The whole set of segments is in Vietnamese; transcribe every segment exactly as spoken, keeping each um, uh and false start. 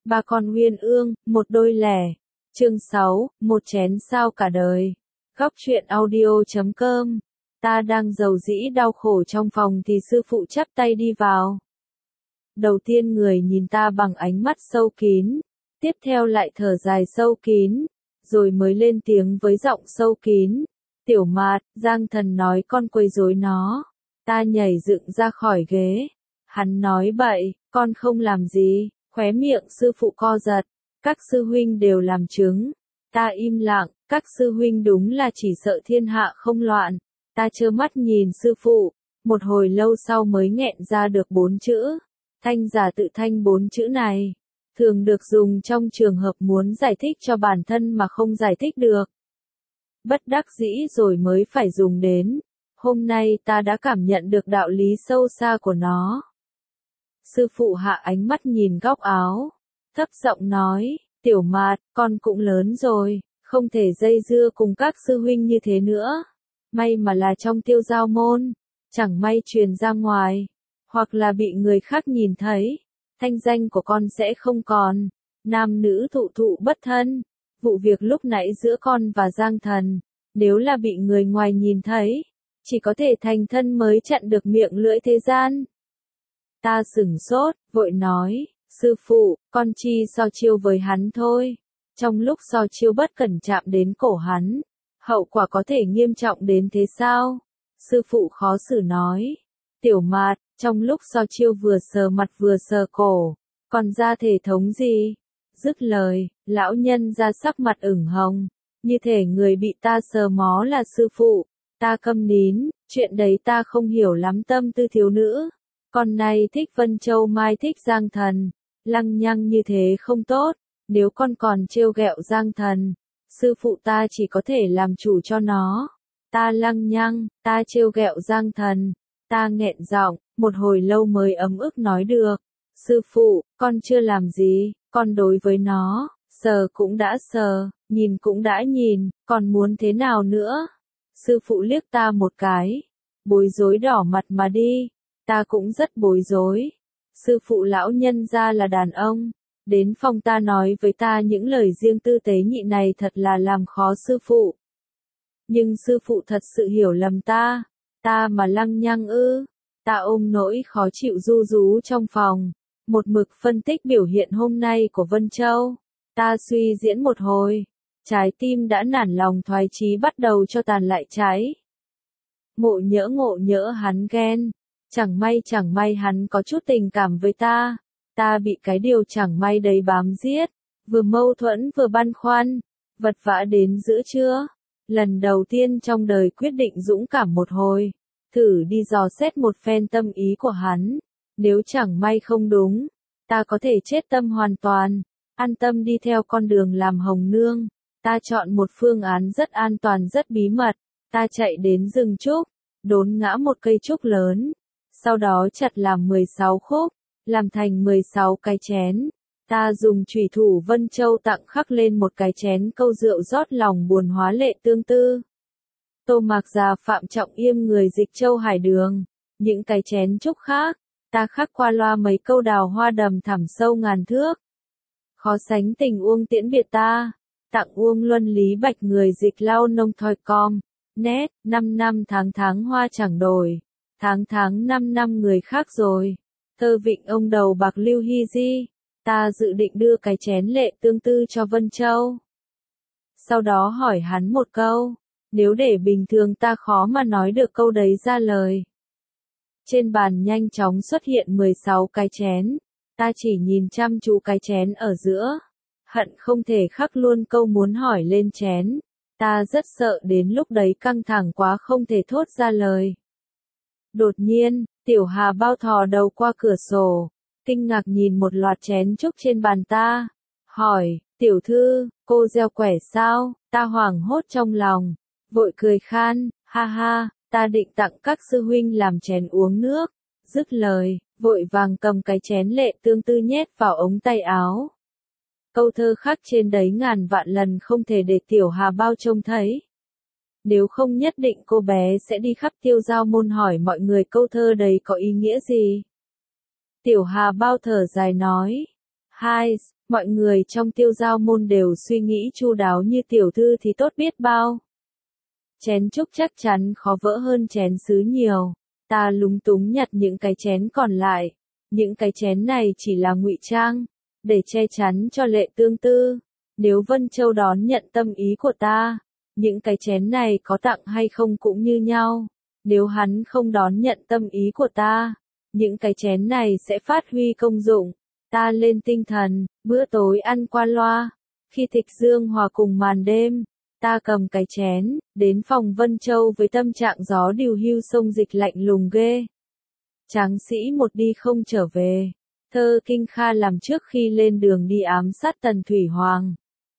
Ba con uyên ương, một đôi lẻ. Chương sáu, một chén sao cả đời. Góc truyện audio chấm com. Ta đang rầu rĩ đau khổ trong phòng thì sư phụ chắp tay đi vào. Đầu tiên người nhìn ta bằng ánh mắt sâu kín, tiếp theo lại thở dài sâu kín, rồi mới lên tiếng với giọng sâu kín. Tiểu Mạt, Giang Thần nói con quấy rối nó. Ta nhảy dựng ra khỏi ghế. Hắn nói bậy, con không làm gì. Khóe miệng sư phụ co giật. Các sư huynh đều làm chứng. Ta im lặng, các sư huynh đúng là chỉ sợ thiên hạ không loạn. Ta trơ mắt nhìn sư phụ, một hồi lâu sau mới nghẹn ra được bốn chữ. Thanh giả tự thanh. Bốn chữ này thường được dùng trong trường hợp muốn giải thích cho bản thân mà không giải thích được. Bất đắc dĩ rồi mới phải dùng đến. Hôm nay ta đã cảm nhận được đạo lý sâu xa của nó. Sư phụ hạ ánh mắt nhìn góc áo, thấp giọng nói, Tiểu Mạt, con cũng lớn rồi, không thể dây dưa cùng các sư huynh như thế nữa. May mà là trong Tiêu Giao môn, chẳng may truyền ra ngoài, hoặc là bị người khác nhìn thấy, thanh danh của con sẽ không còn. Nam nữ thụ thụ bất thân. Vụ việc lúc nãy giữa con và Giang Thần, nếu là bị người ngoài nhìn thấy, chỉ có thể thành thân mới chặn được miệng lưỡi thế gian. Ta sửng sốt, vội nói, sư phụ, con chi so chiêu với hắn thôi. Trong lúc so chiêu bất cẩn chạm đến cổ hắn, hậu quả có thể nghiêm trọng đến thế sao? Sư phụ khó xử nói, Tiểu Mạt, trong lúc so chiêu vừa sờ mặt vừa sờ cổ, còn ra thể thống gì? Dứt lời, lão nhân ra sắc mặt ửng hồng, như thể người bị ta sờ mó là sư phụ. Ta câm nín, chuyện đấy ta không hiểu lắm, tâm tư thiếu nữ. Con này thích Vân Châu, mai thích Giang Thần, lăng nhăng như thế không tốt. Nếu con còn trêu ghẹo Giang Thần, sư phụ ta chỉ có thể làm chủ cho nó. Ta lăng nhăng, ta trêu ghẹo Giang Thần. Ta nghẹn giọng, một hồi lâu mới ấm ức nói được. Sư phụ, con chưa làm gì, con đối với nó, sờ cũng đã sờ, nhìn cũng đã nhìn, còn muốn thế nào nữa? Sư phụ liếc ta một cái, bối rối đỏ mặt mà đi. Ta cũng rất bối rối. Sư phụ lão nhân ra là đàn ông, đến phòng ta nói với ta những lời riêng tư tế nhị này thật là làm khó sư phụ. Nhưng sư phụ thật sự hiểu lầm ta, ta mà lăng nhăng ư? Ta ôm nỗi khó chịu ru rú trong phòng, một mực phân tích biểu hiện hôm nay của Vân Châu. Ta suy diễn một hồi, trái tim đã nản lòng thoái chí bắt đầu cho tàn lại cháy. Ngộ nhỡ ngộ nhỡ hắn ghen, chẳng may chẳng may hắn có chút tình cảm với ta, ta bị cái điều chẳng may đấy bám giết, vừa mâu thuẫn vừa băn khoăn, vật vã đến giữa trưa. Lần đầu tiên trong đời quyết định dũng cảm một hồi, thử đi dò xét một phen tâm ý của hắn. Nếu chẳng may không đúng, ta có thể chết tâm hoàn toàn, an tâm đi theo con đường làm hồng nương. Ta chọn một phương án rất an toàn rất bí mật. Ta chạy đến rừng trúc, đốn ngã một cây trúc lớn, sau đó chặt làm mười sáu khúc, làm thành mười sáu cái chén. Ta dùng chủy thủ Vân Châu tặng khắc lên một cái chén câu rượu rót lòng buồn hóa lệ tương tư. Tô Mạc Già Phạm Trọng Yêm người Dịch Châu Hải Đường. Những cái chén trúc khác, ta khắc qua loa mấy câu đào hoa đầm thẳm sâu ngàn thước. Khó sánh tình Uông tiễn biệt ta, tặng Uông Luân Lý Bạch người Dịch Lao nông thoi com. Nét, năm năm tháng tháng hoa chẳng đổi, tháng tháng năm năm người khác rồi. Thơ vịnh ông đầu bạc Lưu Hy Di. Ta dự định đưa cái chén lệ tương tư cho Vân Châu. Sau đó hỏi hắn một câu, nếu để bình thường ta khó mà nói được câu đấy ra lời. Trên bàn nhanh chóng xuất hiện mười sáu cái chén, ta chỉ nhìn chăm chú cái chén ở giữa, hận không thể khắc luôn câu muốn hỏi lên chén. Ta rất sợ đến lúc đấy căng thẳng quá không thể thốt ra lời. Đột nhiên, Tiểu Hà Bao thò đầu qua cửa sổ, kinh ngạc nhìn một loạt chén trúc trên bàn ta, hỏi, tiểu thư, cô gieo quẻ sao? Ta hoảng hốt trong lòng, vội cười khan, ha ha, ta định tặng các sư huynh làm chén uống nước. Dứt lời, vội vàng cầm cái chén lệ tương tư nhét vào ống tay áo. Câu thơ khắc trên đấy ngàn vạn lần không thể để Tiểu Hà Bao trông thấy. Nếu không nhất định cô bé sẽ đi khắp Tiêu Giao môn hỏi mọi người câu thơ đấy có ý nghĩa gì. Tiểu Hà Bao thở dài nói, hai, Mọi người trong Tiêu Giao môn đều suy nghĩ chu đáo như tiểu thư thì tốt biết bao. Chén trúc chắc chắn khó vỡ hơn chén sứ nhiều. Ta lúng túng nhặt những cái chén còn lại. Những cái chén này chỉ là ngụy trang, để che chắn cho Lệ Tương Tư. Nếu Vân Châu đón nhận tâm ý của ta, những cái chén này có tặng hay không cũng như nhau. Nếu hắn không đón nhận tâm ý của ta, những cái chén này sẽ phát huy công dụng. Ta lên tinh thần, bữa tối ăn qua loa. Khi Tịch Dương hòa cùng màn đêm, ta cầm cái chén, đến phòng Vân Châu với tâm trạng gió điều hưu sông dịch lạnh lùng ghê. Tráng sĩ một đi không trở về. Thơ Kinh Kha làm trước khi lên đường đi ám sát Tần Thủy Hoàng.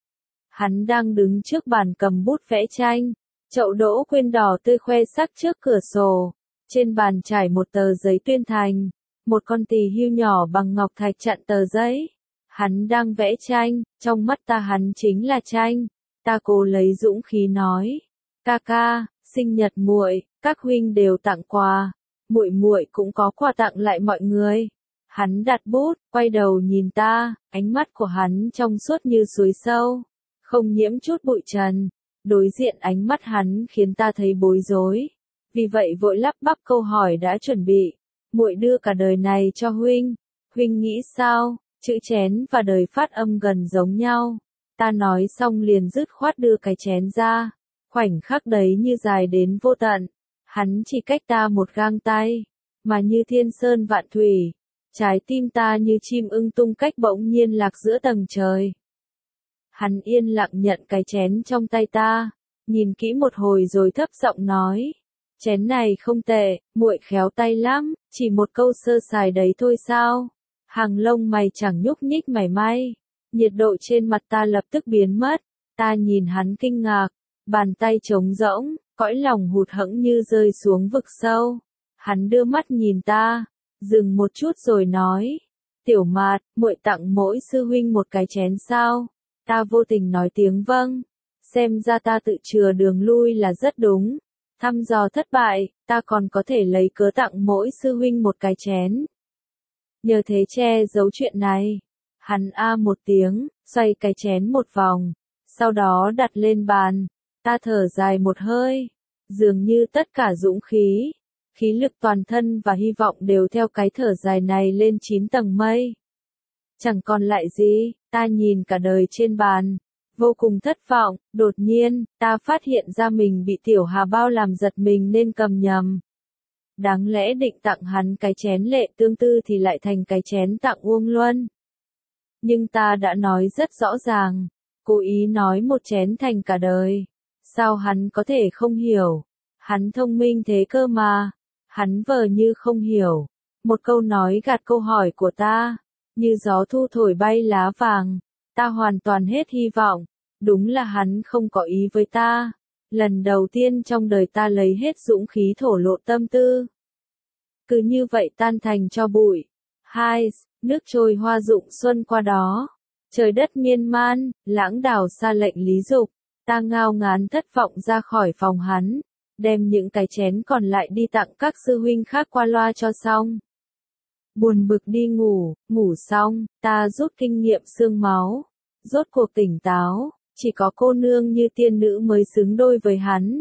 Hắn đang đứng trước bàn cầm bút vẽ tranh, chậu đỗ quyên đỏ tươi khoe sắc trước cửa sổ. Trên bàn trải một tờ giấy tuyên thành, một con tỳ hưu nhỏ bằng ngọc thạch chặn tờ giấy. Hắn đang vẽ tranh, trong mắt ta hắn chính là tranh. Ta cố lấy dũng khí nói, ca ca, sinh nhật muội, các huynh đều tặng quà, muội muội cũng có quà tặng lại mọi người. Hắn đặt bút, quay đầu nhìn ta, ánh mắt của hắn trong suốt như suối sâu, không nhiễm chút bụi trần. Đối diện ánh mắt hắn khiến ta thấy bối rối, vì vậy vội lắp bắp câu hỏi đã chuẩn bị. Muội đưa cả đời này cho huynh, huynh nghĩ sao? Chữ chén và đời phát âm gần giống nhau. Ta nói xong liền dứt khoát đưa cái chén ra, khoảnh khắc đấy như dài đến vô tận. Hắn chỉ cách ta một gang tay, mà như thiên sơn vạn thủy, trái tim ta như chim ưng tung cách bỗng nhiên lạc giữa tầng trời. Hắn yên lặng nhận cái chén trong tay ta, nhìn kỹ một hồi rồi thấp giọng nói, chén này không tệ, muội khéo tay lắm, chỉ một câu sơ sài đấy thôi sao? Hàng lông mày chẳng nhúc nhích mảy may. Nhiệt độ trên mặt ta lập tức biến mất. Ta nhìn hắn kinh ngạc, bàn tay trống rỗng, cõi lòng hụt hẫng như rơi xuống vực sâu. Hắn đưa mắt nhìn ta, dừng một chút rồi nói, Tiểu Mạt, muội tặng mỗi sư huynh một cái chén sao? Ta vô tình nói tiếng vâng, xem ra ta tự chừa đường lui là rất đúng. Thăm dò thất bại, ta còn có thể lấy cớ tặng mỗi sư huynh một cái chén. Nhờ thế che giấu chuyện này. Hắn a một tiếng, xoay cái chén một vòng, sau đó đặt lên bàn. Ta thở dài một hơi, dường như tất cả dũng khí, khí lực toàn thân và hy vọng đều theo cái thở dài này lên chín tầng mây. Chẳng còn lại gì, ta nhìn cả đời trên bàn, vô cùng thất vọng. Đột nhiên, ta phát hiện ra mình bị Tiểu Hà Bao làm giật mình nên cầm nhầm. Đáng lẽ định tặng hắn cái chén Lệ Tương Tư thì lại thành cái chén tặng Uông Luân. Nhưng ta đã nói rất rõ ràng, cố ý nói một chén thành cả đời. Sao hắn có thể không hiểu? Hắn thông minh thế cơ mà. Hắn vờ như không hiểu. Một câu nói gạt câu hỏi của ta, như gió thu thổi bay lá vàng. Ta hoàn toàn hết hy vọng. Đúng là hắn không có ý với ta. Lần đầu tiên trong đời ta lấy hết dũng khí thổ lộ tâm tư. Cứ như vậy tan thành cho bụi. Hai, nước trôi hoa rụng xuân qua đó. Trời đất miên man, lãng đảo xa lệnh lý dục. Ta ngao ngán thất vọng ra khỏi phòng hắn. Đem những cái chén còn lại đi tặng các sư huynh khác qua loa cho xong. Buồn bực đi ngủ, ngủ xong, ta rút kinh nghiệm xương máu. Rốt cuộc tỉnh táo, chỉ có cô nương như tiên nữ mới xứng đôi với hắn.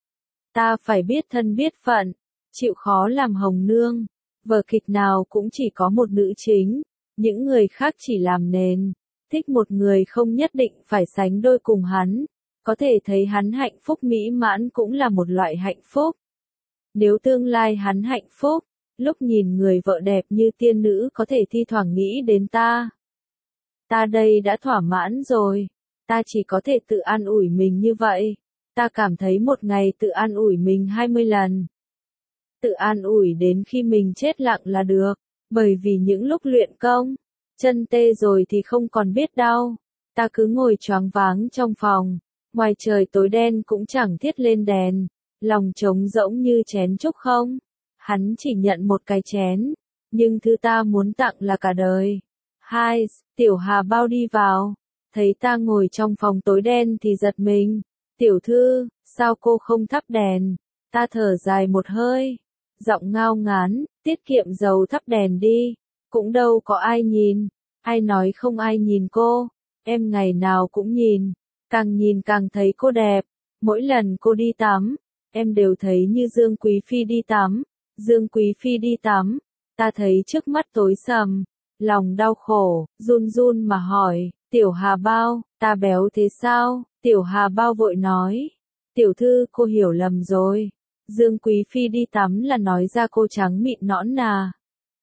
Ta phải biết thân biết phận, chịu khó làm hồng nương. Vở kịch nào cũng chỉ có một nữ chính, những người khác chỉ làm nền. Thích một người không nhất định phải sánh đôi cùng hắn. Có thể thấy hắn hạnh phúc mỹ mãn cũng là một loại hạnh phúc. Nếu tương lai hắn hạnh phúc, lúc nhìn người vợ đẹp như tiên nữ có thể thi thoảng nghĩ đến ta. Ta đây đã thỏa mãn rồi. Ta chỉ có thể tự an ủi mình như vậy. Ta cảm thấy một ngày tự an ủi mình hai mươi lần. Tự an ủi đến khi mình chết lặng là được. Bởi vì những lúc luyện công, chân tê rồi thì không còn biết đau. Ta cứ ngồi choáng váng trong phòng. Ngoài trời tối đen cũng chẳng thiết lên đèn. Lòng trống rỗng như chén trúc không. Hắn chỉ nhận một cái chén. Nhưng thứ ta muốn tặng là cả đời. Hai, Tiểu Hà Bao đi vào. Thấy ta ngồi trong phòng tối đen thì giật mình. Tiểu thư, sao cô không thắp đèn? Ta thở dài một hơi. Giọng ngao ngán, tiết kiệm dầu thắp đèn đi. Cũng đâu có ai nhìn. Ai nói không ai nhìn cô, em ngày nào cũng nhìn, càng nhìn càng thấy cô đẹp. Mỗi lần cô đi tắm, em đều thấy như Dương Quý Phi đi tắm, Dương Quý Phi đi tắm, ta thấy trước mắt tối sầm, lòng đau khổ, run run mà hỏi, Tiểu Hà Bao, ta béo thế sao? Tiểu Hà Bao vội nói, tiểu thư cô hiểu lầm rồi, Dương Quý Phi đi tắm là nói ra cô trắng mịn nõn nà.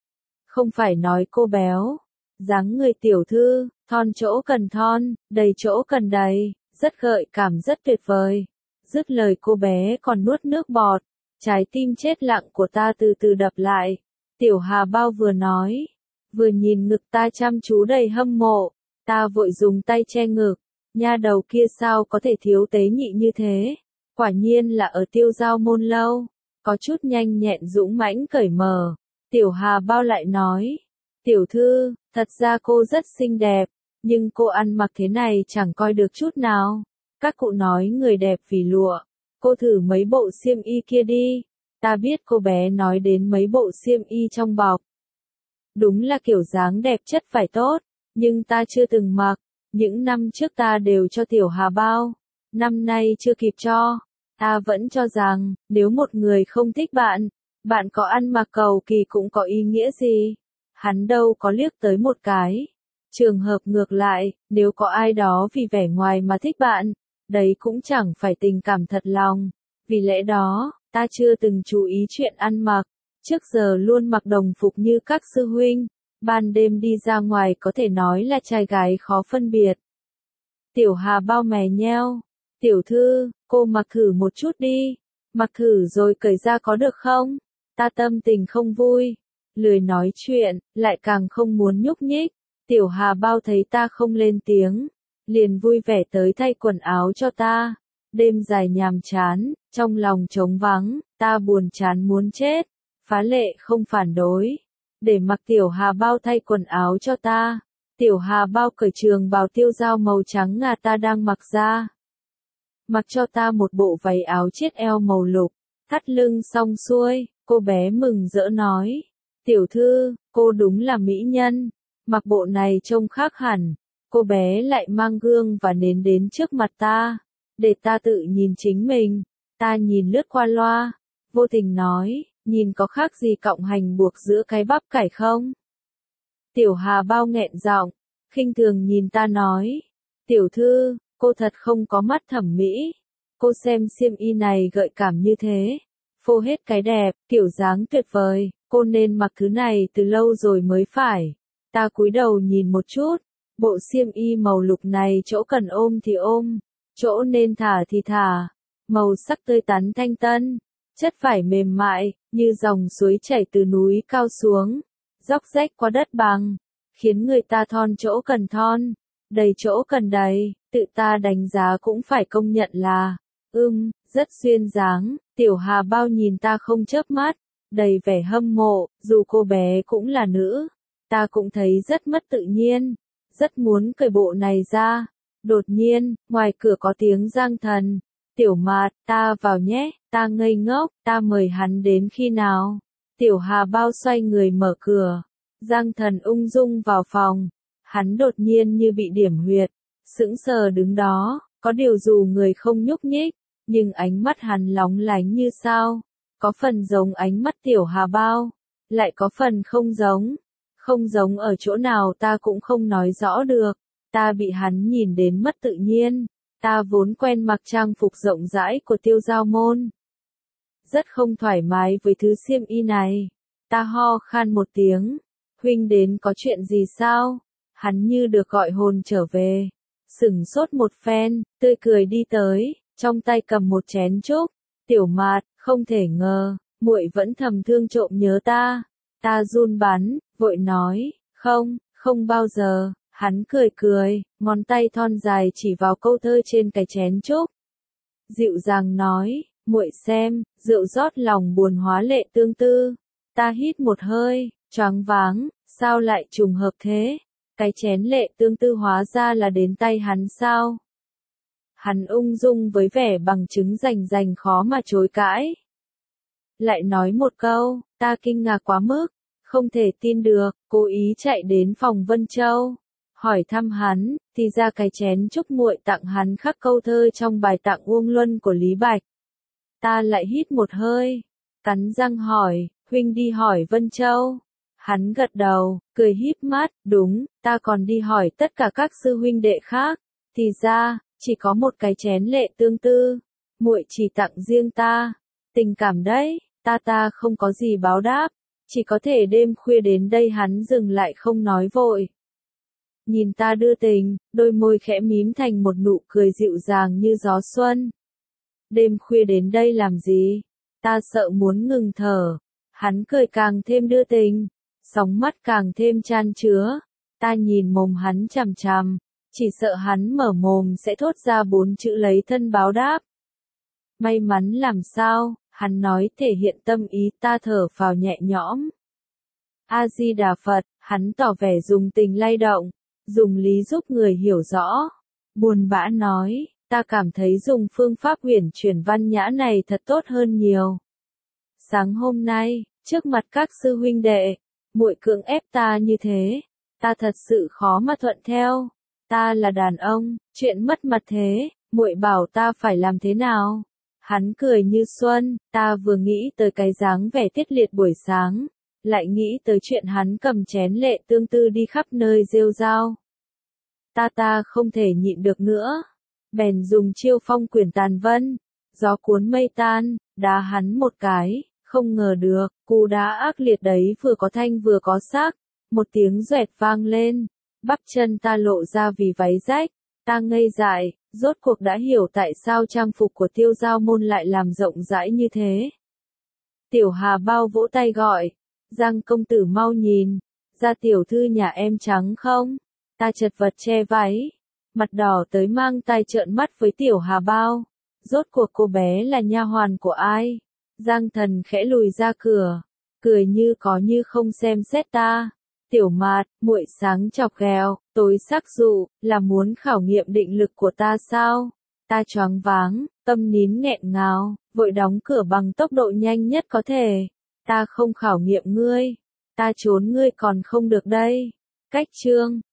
Không phải nói cô béo, dáng người tiểu thư, thon chỗ cần thon, đầy chỗ cần đầy, rất gợi cảm rất tuyệt vời. Dứt lời cô bé còn nuốt nước bọt, trái tim chết lặng của ta từ từ đập lại. Tiểu Hà Bao vừa nói, vừa nhìn ngực ta chăm chú đầy hâm mộ, ta vội dùng tay che ngực, nha đầu kia sao có thể thiếu tế nhị như thế, quả nhiên là ở Tiêu Giao Môn lâu, có chút nhanh nhẹn dũng mãnh cởi mở. Tiểu Hà Bao lại nói, tiểu thư, thật ra cô rất xinh đẹp, nhưng cô ăn mặc thế này chẳng coi được chút nào. Các cụ nói người đẹp vì lụa, cô thử mấy bộ xiêm y kia đi. Ta biết cô bé nói đến mấy bộ xiêm y trong bọc. Đúng là kiểu dáng đẹp chất phải tốt, nhưng ta chưa từng mặc, những năm trước ta đều cho Tiểu Hà Bao, năm nay chưa kịp cho. Ta vẫn cho rằng, nếu một người không thích bạn, bạn có ăn mặc cầu kỳ cũng có ý nghĩa gì. Hắn đâu có liếc tới một cái. Trường hợp ngược lại, nếu có ai đó vì vẻ ngoài mà thích bạn, đấy cũng chẳng phải tình cảm thật lòng. Vì lẽ đó, ta chưa từng chú ý chuyện ăn mặc, trước giờ luôn mặc đồng phục như các sư huynh, ban đêm đi ra ngoài có thể nói là trai gái khó phân biệt. Tiểu Hà Bao mè nheo, tiểu thư, cô mặc thử một chút đi, mặc thử rồi cởi ra có được không? Ta tâm tình không vui, lười nói chuyện, lại càng không muốn nhúc nhích. Tiểu Hà Bao thấy ta không lên tiếng, liền vui vẻ tới thay quần áo cho ta. Đêm dài nhàm chán, trong lòng trống vắng, ta buồn chán muốn chết, phá lệ không phản đối, để mặc Tiểu Hà Bao thay quần áo cho ta. Tiểu Hà Bao cởi trường bào tiêu dao màu trắng ngà ta đang mặc ra, mặc cho ta một bộ váy áo chiết eo màu lục, thắt lưng xong xuôi. Cô bé mừng rỡ nói, tiểu thư, cô đúng là mỹ nhân, mặc bộ này trông khác hẳn. Cô bé lại mang gương và nến đến trước mặt ta, để ta tự nhìn chính mình. Ta nhìn lướt qua loa, vô tình nói, nhìn có khác gì cọng hành buộc giữa cái bắp cải không? Tiểu Hà Bao nghẹn giọng, khinh thường nhìn ta nói, tiểu thư, cô thật không có mắt thẩm mỹ. Cô xem xiêm y này gợi cảm như thế, phô hết cái đẹp, kiểu dáng tuyệt vời, cô nên mặc thứ này từ lâu rồi mới phải. Ta cúi đầu nhìn một chút, bộ xiêm y màu lục này chỗ cần ôm thì ôm, chỗ nên thả thì thả, màu sắc tươi tắn thanh tân, chất vải mềm mại, như dòng suối chảy từ núi cao xuống, dốc rách qua đất bằng, khiến người ta thon chỗ cần thon, đầy chỗ cần đầy, tự ta đánh giá cũng phải công nhận là, ưm, rất xuyên dáng. Tiểu Hà Bao nhìn ta không chớp mắt, đầy vẻ hâm mộ, dù cô bé cũng là nữ, ta cũng thấy rất mất tự nhiên, rất muốn cởi bộ này ra. Đột nhiên, ngoài cửa có tiếng Giang Thần, Tiểu Mạt, ta vào nhé. Ta ngây ngốc, ta mời hắn đến khi nào? Tiểu Hà Bao xoay người mở cửa, Giang Thần ung dung vào phòng, hắn đột nhiên như bị điểm huyệt, sững sờ đứng đó, có điều dù người không nhúc nhích, nhưng ánh mắt hắn lóng lánh như sao, có phần giống ánh mắt Tiểu Hà Bao, lại có phần không giống, không giống ở chỗ nào ta cũng không nói rõ được. Ta bị hắn nhìn đến mất tự nhiên, ta vốn quen mặc trang phục rộng rãi của Tiêu Giao Môn, rất không thoải mái với thứ xiêm y này. Ta ho khan một tiếng, huynh đến có chuyện gì sao? Hắn như được gọi hồn trở về, sửng sốt một phen, tươi cười đi tới, trong tay cầm một chén trúc. Tiểu Mạt, không thể ngờ, muội vẫn thầm thương trộm nhớ ta. Ta run bắn, vội nói, không, không bao giờ. Hắn cười cười, ngón tay thon dài chỉ vào câu thơ trên cái chén trúc. Dịu dàng nói, muội xem, rượu rót lòng buồn hóa lệ tương tư. Ta hít một hơi, choáng váng, sao lại trùng hợp thế? Cái chén lệ tương tư hóa ra là đến tay hắn sao? Hắn ung dung với vẻ bằng chứng rành rành khó mà chối cãi. Lại nói một câu, ta kinh ngạc quá mức, Không thể tin được, cố ý chạy đến phòng Vân Châu. Hỏi thăm hắn, thì ra cái chén chúc muội tặng hắn khắc câu thơ trong bài tặng Uông Luân của Lý Bạch. Ta lại hít một hơi, cắn răng hỏi, huynh đi hỏi Vân Châu. Hắn gật đầu, cười híp mắt, đúng, ta còn đi hỏi tất cả các sư huynh đệ khác. Thì ra, chỉ có một cái chén lệ tương tư, muội chỉ tặng riêng ta. Tình cảm đấy, ta ta không có gì báo đáp, chỉ có thể đêm khuya đến đây. Hắn dừng lại không nói vội. Nhìn ta đưa tình, đôi môi khẽ mím thành một nụ cười dịu dàng như gió xuân. Đêm khuya đến đây làm gì? Ta sợ muốn ngừng thở. Hắn cười càng thêm đưa tình, sóng mắt càng thêm chan chứa. Ta nhìn mồm hắn chằm chằm, chỉ sợ hắn mở mồm sẽ thốt ra bốn chữ lấy thân báo đáp. May mắn làm sao? Hắn nói thể hiện tâm ý. Ta thở phào nhẹ nhõm. A Di Đà Phật, hắn tỏ vẻ dùng tình lay động, dùng lý giúp người hiểu rõ. Buồn bã nói, ta cảm thấy dùng phương pháp uyển chuyển văn nhã này thật tốt hơn nhiều. Sáng hôm nay, trước mặt các sư huynh đệ, muội cưỡng ép ta như thế, ta thật sự khó mà thuận theo. Ta là đàn ông, chuyện mất mặt thế, muội bảo ta phải làm thế nào? Hắn cười như xuân, ta vừa nghĩ tới cái dáng vẻ tiết liệt buổi sáng, lại nghĩ tới chuyện hắn cầm chén lệ tương tư đi khắp nơi rêu rao. Ta ta không thể nhịn được nữa, bèn dùng chiêu phong quyển tàn vân, gió cuốn mây tan, đá hắn một cái, không ngờ được, cú đá ác liệt đấy vừa có thanh vừa có sắc, một tiếng doẹt vang lên, bắp chân ta lộ ra vì váy rách, ta ngây dại, rốt cuộc đã hiểu tại sao trang phục của Tiêu Giao Môn lại làm rộng rãi như thế. Tiểu Hà Bao vỗ tay gọi, Giang công tử mau nhìn, ra tiểu thư nhà em trắng không? Ta chật vật che váy, mặt đỏ tới mang tai trợn mắt với Tiểu Hà Bao. Rốt cuộc cô bé là nha hoàn của ai? Giang Thần khẽ lùi ra cửa, cười như có như không xem xét ta. Tiểu Mạt, muội sáng chọc ghẹo, tối sắc dụ, là muốn khảo nghiệm định lực của ta sao? Ta choáng váng, tâm nín nghẹn ngào, vội đóng cửa bằng tốc độ nhanh nhất có thể. Ta không khảo nghiệm ngươi, ta trốn ngươi còn không được đây. Cách chương